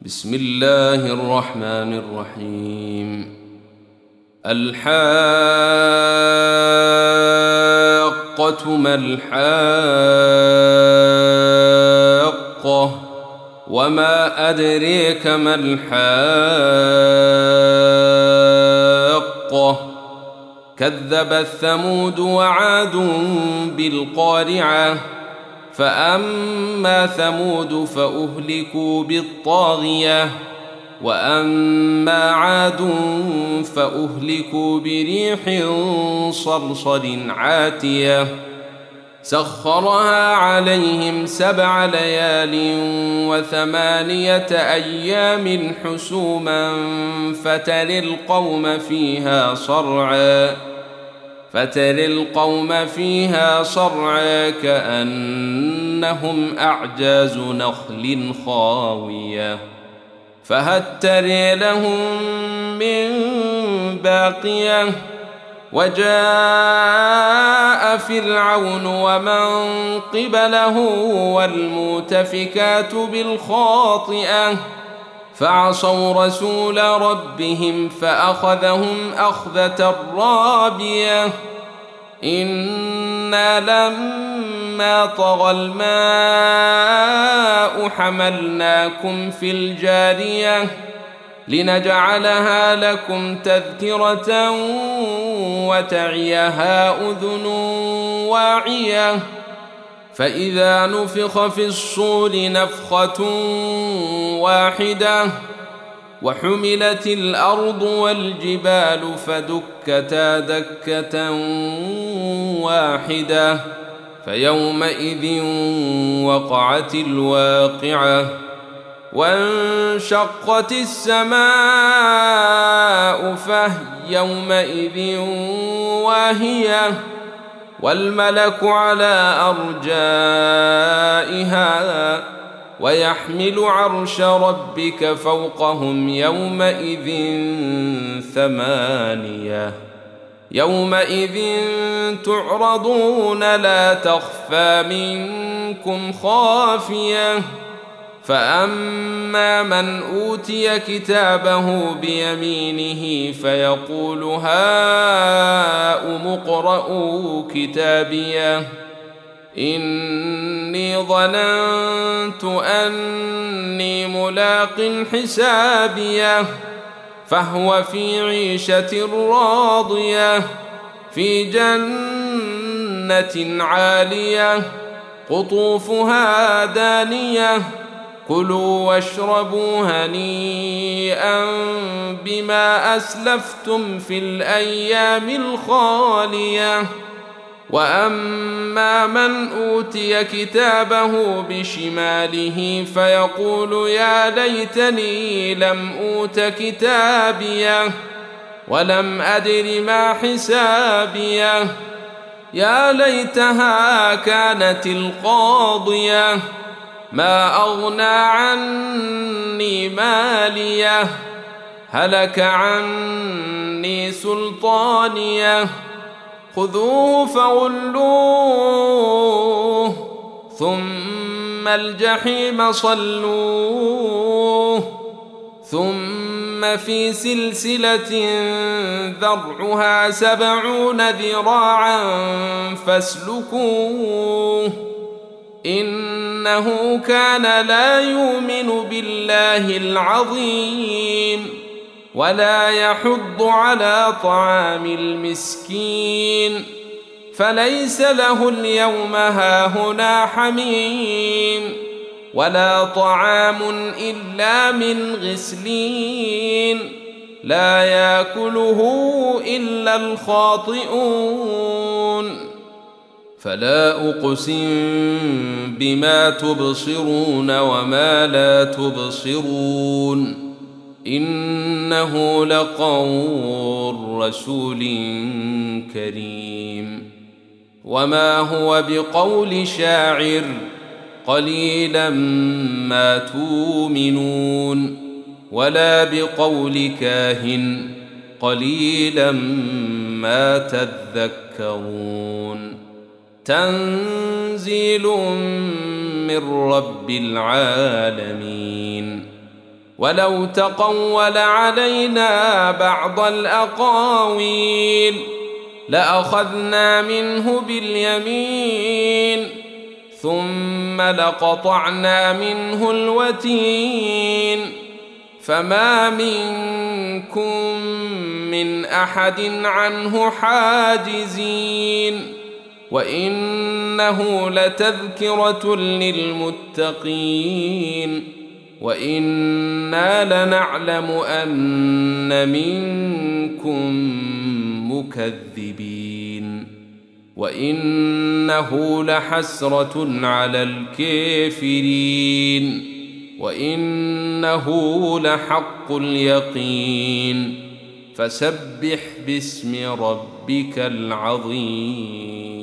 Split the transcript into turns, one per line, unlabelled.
بسم الله الرحمن الرحيم. الحاقة ما الحاقة وما أدريك ما الحاقة كذبت ثمود وعاد بالقارعة فأما ثمود فأهلكوا بالطاغية وأما عاد فأهلكوا بريح صرصر عاتية سخرها عليهم 7 ليال و8 أيام حسوما فترى القوم فيها صرعى كأنهم أعجاز نخل خاوية فهل ترى لهم من باقية وجاء فرعون ومن قبله والمؤتفكات بالخاطئة فعصوا رسول ربهم فأخذهم أخذة رابية إنا لما طغى الماء حملناكم في الجارية لنجعلها لكم تذكرة وتعيها أذن واعية فإذا نفخ في الصور نفخة واحدة وحملت الأرض والجبال فدكتا دكة واحدة فيومئذ وقعت الواقعة وانشقت السماء فهي يومئذ واهية والملك على أرجائها ويحمل عرش ربك فوقهم يومئذ 8 يومئذ تعرضون لا تخفى منكم خافية فأما من أوتي كتابه بيمينه فيقول هاؤم اقرءوا كتابيه إني ظننت أني ملاق حسابيه فهو في عيشة راضية في جنة عالية قطوفها دانية كلوا واشربوا هنيئا بما أسلفتم في الأيام الخالية وأما من أوتي كتابه بشماله فيقول يا ليتني لم أوت كتابيه ولم أدر ما حسابيه يا ليتها كانت القاضية ما أغنى عني ماليه هلك عني سلطانيه خذوه فغلوه ثم الجحيم صلوه ثم في سلسلة ذرعها 70 ذراعا فاسلكوه إنه كان لا يؤمن بالله العظيم ولا يحض على طعام المسكين فليس له اليوم هاهنا حميم ولا طعام إلا من غسلين لا يأكله إلا الخاطئون فلا أقسم بما تبصرون وما لا تبصرون إنه لقول رسول كريم وما هو بقول شاعر قليلا ما تؤمنون ولا بقول كاهن قليلا ما تذكرون تنزيل من رب العالمين ولو تقول علينا بعض الأقاويل لأخذنا منه باليمين ثم لقطعنا منه الوتين فما منكم من أحد عنه حاجزين وإنه لتذكرة للمتقين وإنا لنعلم أن منكم مكذبين وإنه لحسرة على الكافرين وإنه لحق اليقين فسبح باسم ربك العظيم.